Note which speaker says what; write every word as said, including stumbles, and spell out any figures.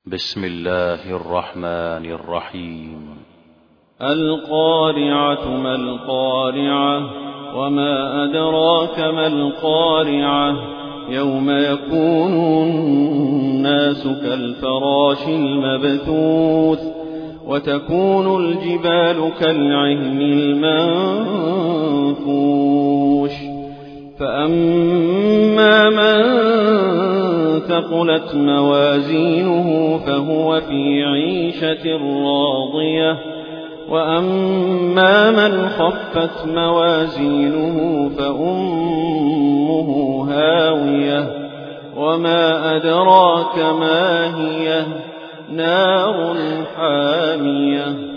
Speaker 1: بسم الله الرحمن الرحيم.
Speaker 2: القارعة ما القارعة وما أدراك ما القارعة يوم يكون الناس كالفراش المبثوث وتكون الجبال كالعهن المنفوش فأما من ثقلت موازينه فهو في عيشة راضية وأما من خفت موازينه فأمه هاوية وما أدراك ما هي نار حامية.